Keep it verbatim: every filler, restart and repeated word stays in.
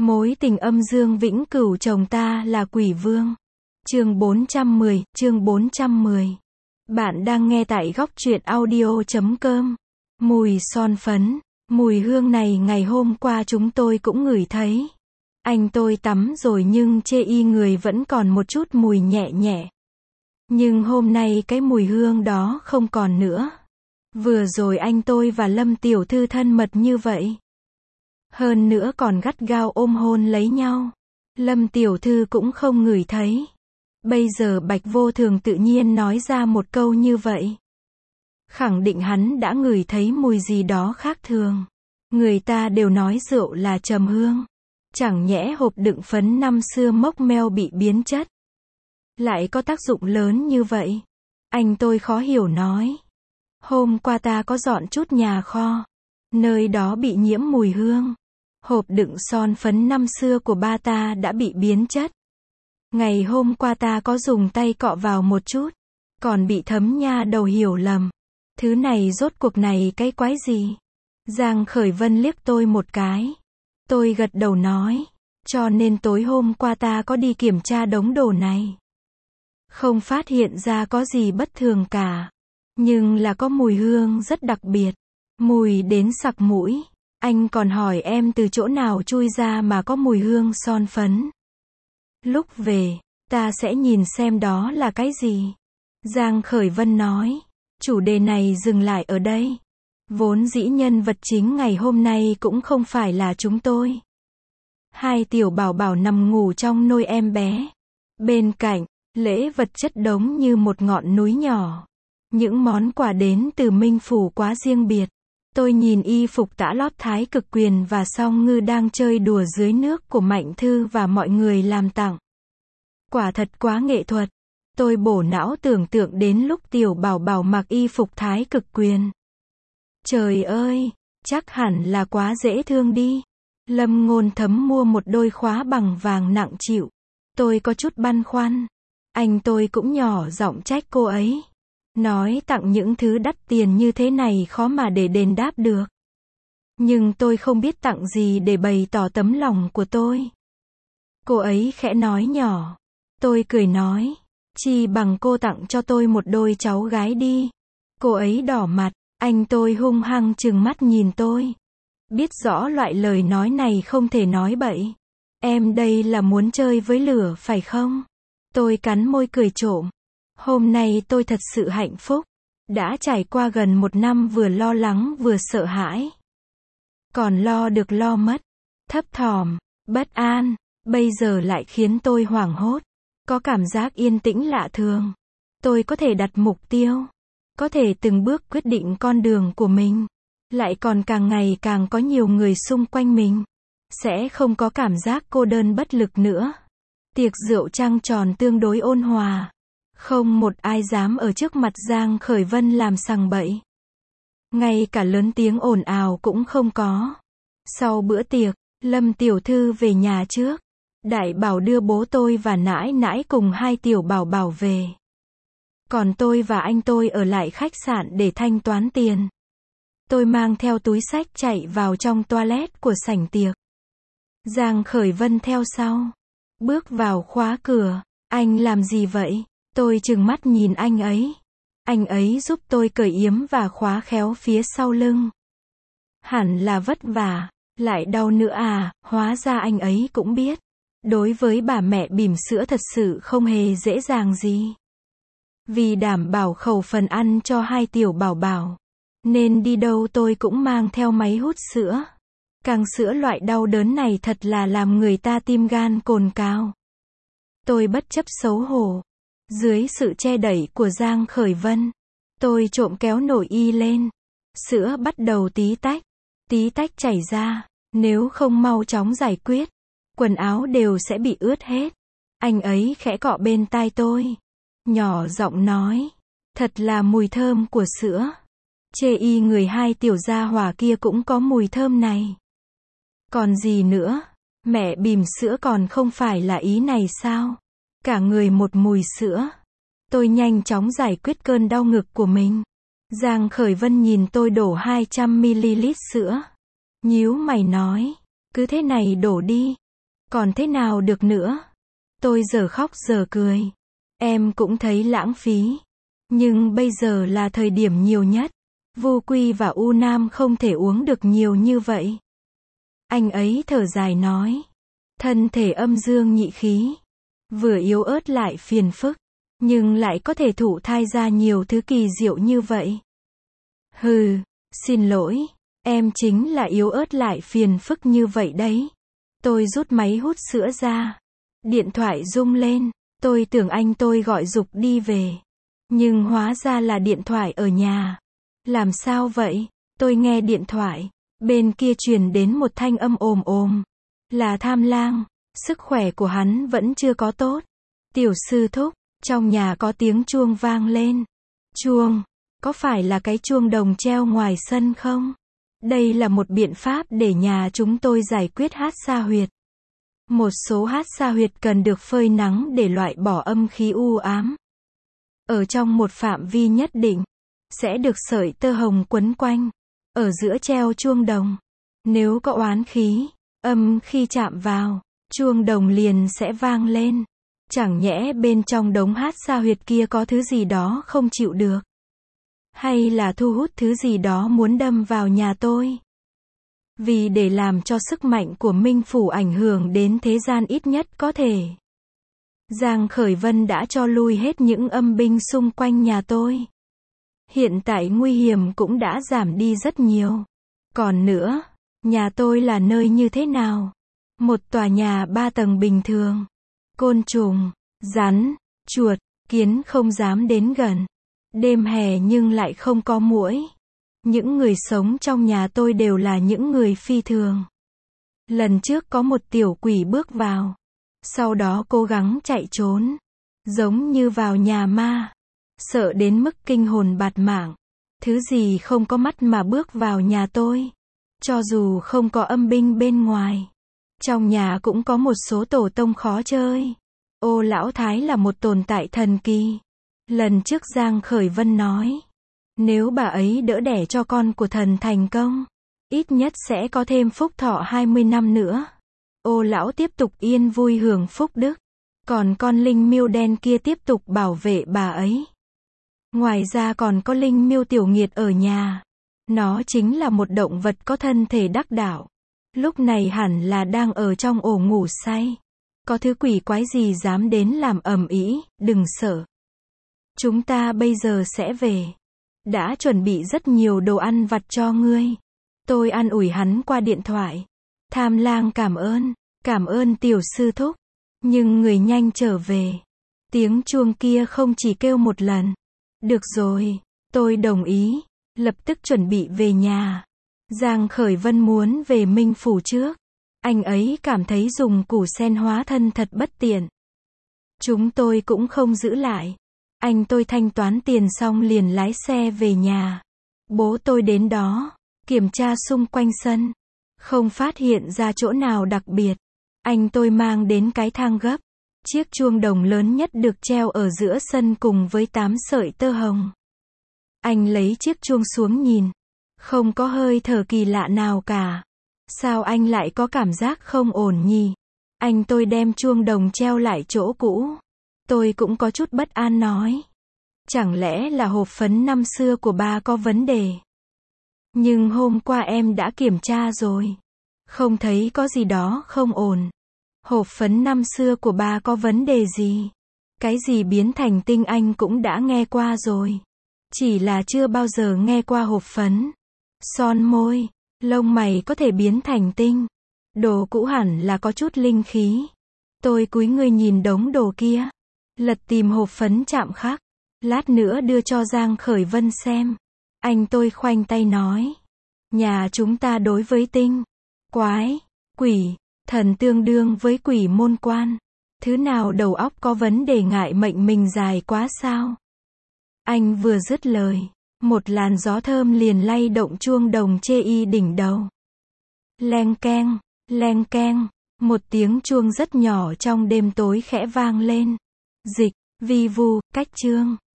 Mối tình âm dương vĩnh cửu chồng ta là quỷ vương. Chương bốn trăm mười, chương bốn trăm mười. Bạn đang nghe tại góc truyện audio chấm com. Mùi son phấn, mùi hương này ngày hôm qua chúng tôi cũng ngửi thấy. Anh tôi tắm rồi nhưng chê y người vẫn còn một chút mùi nhẹ nhẹ. Nhưng hôm nay cái mùi hương đó không còn nữa. Vừa rồi anh tôi và Lâm tiểu thư thân mật như vậy. Hơn nữa còn gắt gao ôm hôn lấy nhau. Lâm tiểu thư cũng không ngửi thấy. Bây giờ Bạch Vô Thường tự nhiên nói ra một câu như vậy. Khẳng định hắn đã ngửi thấy mùi gì đó khác thường. Người ta đều nói rượu là trầm hương. Chẳng nhẽ hộp đựng phấn năm xưa mốc meo bị biến chất. Lại có tác dụng lớn như vậy. Anh tôi khó hiểu nói. Hôm qua ta có dọn chút nhà kho. Nơi đó bị nhiễm mùi hương. Hộp đựng son phấn năm xưa của ba ta đã bị biến chất. Ngày hôm qua ta có dùng tay cọ vào một chút. Còn bị thấm nha đầu hiểu lầm. Thứ này rốt cuộc này cái quái gì? Giang Khởi Vân liếc tôi một cái. Tôi gật đầu nói. Cho nên tối hôm qua ta có đi kiểm tra đống đồ này. Không phát hiện ra có gì bất thường cả. Nhưng là có mùi hương rất đặc biệt. Mùi đến sặc mũi. Anh còn hỏi em từ chỗ nào chui ra mà có mùi hương son phấn. Lúc về, ta sẽ nhìn xem đó là cái gì. Giang Khởi Vân nói. Chủ đề này dừng lại ở đây. Vốn dĩ nhân vật chính ngày hôm nay cũng không phải là chúng tôi. Hai tiểu bảo bảo nằm ngủ trong nôi em bé. Bên cạnh, lễ vật chất đống như một ngọn núi nhỏ. Những món quà đến từ Minh Phủ quá riêng biệt. Tôi nhìn y phục tã lót Thái Cực Quyền và Song Ngư đang chơi đùa dưới nước của Mạnh Thư và mọi người làm tặng. Quả thật quá nghệ thuật. Tôi bổ não tưởng tượng đến lúc tiểu bảo bảo mặc y phục Thái Cực Quyền. Trời ơi, chắc hẳn là quá dễ thương đi. Lâm Ngôn Thấm mua một đôi khóa bằng vàng nặng chịu. Tôi có chút băn khoăn. Anh tôi cũng nhỏ giọng trách cô ấy. Nói tặng những thứ đắt tiền như thế này khó mà để đền đáp được. Nhưng tôi không biết tặng gì để bày tỏ tấm lòng của tôi. Cô ấy khẽ nói nhỏ. Tôi cười nói. Chi bằng cô tặng cho tôi một đôi cháu gái đi. Cô ấy đỏ mặt. Anh tôi hung hăng trừng mắt nhìn tôi. Biết rõ loại lời nói này không thể nói bậy. Em đây là muốn chơi với lửa phải không? Tôi cắn môi cười trộm. Hôm nay tôi thật sự hạnh phúc. Đã trải qua gần một năm vừa lo lắng vừa sợ hãi. Còn lo được lo mất. Thấp thỏm, bất an. Bây giờ lại khiến tôi hoảng hốt. Có cảm giác yên tĩnh lạ thường. Tôi có thể đặt mục tiêu. Có thể từng bước quyết định con đường của mình. Lại còn càng ngày càng có nhiều người xung quanh mình. Sẽ không có cảm giác cô đơn bất lực nữa. Tiệc rượu trăng tròn tương đối ôn hòa. Không một ai dám ở trước mặt Giang Khởi Vân làm sằng bậy. Ngay cả lớn tiếng ồn ào cũng không có. Sau bữa tiệc, Lâm tiểu thư về nhà trước. Đại bảo đưa bố tôi và nãi nãi cùng hai tiểu bảo bảo về. Còn tôi và anh tôi ở lại khách sạn để thanh toán tiền. Tôi mang theo túi xách chạy vào trong toilet của sảnh tiệc. Giang Khởi Vân theo sau. Bước vào khóa cửa. Anh làm gì vậy? Tôi trừng mắt nhìn anh ấy. Anh ấy giúp tôi cởi yếm và khóa khéo phía sau lưng. Hẳn là vất vả. Lại đau nữa à, hóa ra anh ấy cũng biết. Đối với bà mẹ bỉm sữa thật sự không hề dễ dàng gì. Vì đảm bảo khẩu phần ăn cho hai tiểu bảo bảo. Nên đi đâu tôi cũng mang theo máy hút sữa. Càng sữa loại đau đớn này thật là làm người ta tim gan cồn cào. Tôi bất chấp xấu hổ. Dưới sự che đẩy của Giang Khởi Vân. Tôi trộm kéo nổi y lên. Sữa bắt đầu tí tách. Tí tách chảy ra. Nếu không mau chóng giải quyết. Quần áo đều sẽ bị ướt hết. Anh ấy khẽ cọ bên tai tôi. Nhỏ giọng nói. Thật là mùi thơm của sữa. Chê y người hai tiểu gia hỏa kia cũng có mùi thơm này. Còn gì nữa? Mẹ bỉm sữa còn không phải là ý này sao? Cả người một mùi sữa. Tôi nhanh chóng giải quyết cơn đau ngực của mình. Giang Khởi Vân nhìn tôi đổ hai trăm mi li lít sữa. Nhíu mày nói. Cứ thế này đổ đi. Còn thế nào được nữa? Tôi giờ khóc giờ cười. Em cũng thấy lãng phí. Nhưng bây giờ là thời điểm nhiều nhất. Vu Quy và U Nam không thể uống được nhiều như vậy. Anh ấy thở dài nói. Thân thể âm dương nhị khí. Vừa yếu ớt lại phiền phức. Nhưng lại có thể thụ thai ra nhiều thứ kỳ diệu như vậy. Hừ, xin lỗi. Em chính là yếu ớt lại phiền phức như vậy đấy. Tôi rút máy hút sữa ra. Điện thoại rung lên. Tôi tưởng anh tôi gọi giục đi về. Nhưng hóa ra là điện thoại ở nhà. Làm sao vậy? Tôi nghe điện thoại. Bên kia truyền đến một thanh âm ồm ồm. Là Tham Lang. Sức khỏe của hắn vẫn chưa có tốt. Tiểu sư thúc, trong nhà có tiếng chuông vang lên. Chuông? Có phải là cái chuông đồng treo ngoài sân không? Đây là một biện pháp để nhà chúng tôi giải quyết hát xa huyệt. Một số hát xa huyệt cần được phơi nắng để loại bỏ âm khí u ám. Ở trong một phạm vi nhất định, sẽ được sợi tơ hồng quấn quanh, ở giữa treo chuông đồng. Nếu có oán khí, âm khi chạm vào, chuông đồng liền sẽ vang lên. Chẳng nhẽ bên trong đống hát xa huyệt kia có thứ gì đó không chịu được? Hay là thu hút thứ gì đó muốn đâm vào nhà tôi? Vì để làm cho sức mạnh của Minh Phủ ảnh hưởng đến thế gian ít nhất có thể, Giang Khởi Vân đã cho lui hết những âm binh xung quanh nhà tôi. Hiện tại nguy hiểm cũng đã giảm đi rất nhiều. Còn nữa, nhà tôi là nơi như thế nào? Một tòa nhà ba tầng bình thường. Côn trùng, rắn, chuột, kiến không dám đến gần. Đêm hè nhưng lại không có muỗi. Những người sống trong nhà tôi đều là những người phi thường. Lần trước có một tiểu quỷ bước vào. Sau đó cố gắng chạy trốn. Giống như vào nhà ma. Sợ đến mức kinh hồn bạt mạng. Thứ gì không có mắt mà bước vào nhà tôi. Cho dù không có âm binh bên ngoài. Trong nhà cũng có một số tổ tông khó chơi. Ô Lão Thái là một tồn tại thần kỳ. Lần trước Giang Khởi Vân nói. Nếu bà ấy đỡ đẻ cho con của thần thành công, ít nhất sẽ có thêm phúc thọ hai mươi năm nữa. Ô Lão tiếp tục yên vui hưởng phúc đức. Còn con linh miêu đen kia tiếp tục bảo vệ bà ấy. Ngoài ra còn có linh miêu tiểu nghiệt ở nhà. Nó chính là một động vật có thân thể đắc đạo. Lúc này hẳn là đang ở trong ổ ngủ say. Có thứ quỷ quái gì dám đến làm ầm ĩ, đừng sợ. Chúng ta bây giờ sẽ về. Đã chuẩn bị rất nhiều đồ ăn vặt cho ngươi. Tôi an ủi hắn qua điện thoại. Tham Lang cảm ơn, cảm ơn tiểu sư thúc. Nhưng người nhanh trở về. Tiếng chuông kia không chỉ kêu một lần. Được rồi, tôi đồng ý. Lập tức chuẩn bị về nhà. Giang Khởi Vân muốn về Minh Phủ trước. Anh ấy cảm thấy dùng củ sen hóa thân thật bất tiện. Chúng tôi cũng không giữ lại. Anh tôi thanh toán tiền xong liền lái xe về nhà. Bố tôi đến đó, kiểm tra xung quanh sân. Không phát hiện ra chỗ nào đặc biệt. Anh tôi mang đến cái thang gấp. Chiếc chuông đồng lớn nhất được treo ở giữa sân cùng với tám sợi tơ hồng. Anh lấy chiếc chuông xuống nhìn. Không có hơi thở kỳ lạ nào cả. Sao anh lại có cảm giác không ổn nhỉ? Anh tôi đem chuông đồng treo lại chỗ cũ. Tôi cũng có chút bất an nói. Chẳng lẽ là hộp phấn năm xưa của ba có vấn đề? Nhưng hôm qua em đã kiểm tra rồi. Không thấy có gì đó không ổn. Hộp phấn năm xưa của ba có vấn đề gì? Cái gì biến thành tinh anh cũng đã nghe qua rồi. Chỉ là chưa bao giờ nghe qua hộp phấn. Son môi, lông mày có thể biến thành tinh. Đồ cũ hẳn là có chút linh khí. Tôi cúi người nhìn đống đồ kia. Lật tìm hộp phấn chạm khắc. Lát nữa đưa cho Giang Khởi Vân xem. Anh tôi khoanh tay nói. Nhà chúng ta đối với tinh, quái, quỷ, thần tương đương với quỷ môn quan. Thứ nào đầu óc có vấn đề ngại mệnh mình dài quá sao? Anh vừa dứt lời. Một làn gió thơm liền lay động chuông đồng chê y đỉnh đầu. Leng keng, leng keng. Một tiếng chuông rất nhỏ trong đêm tối khẽ vang lên. Dịch, vi vu, cách chương.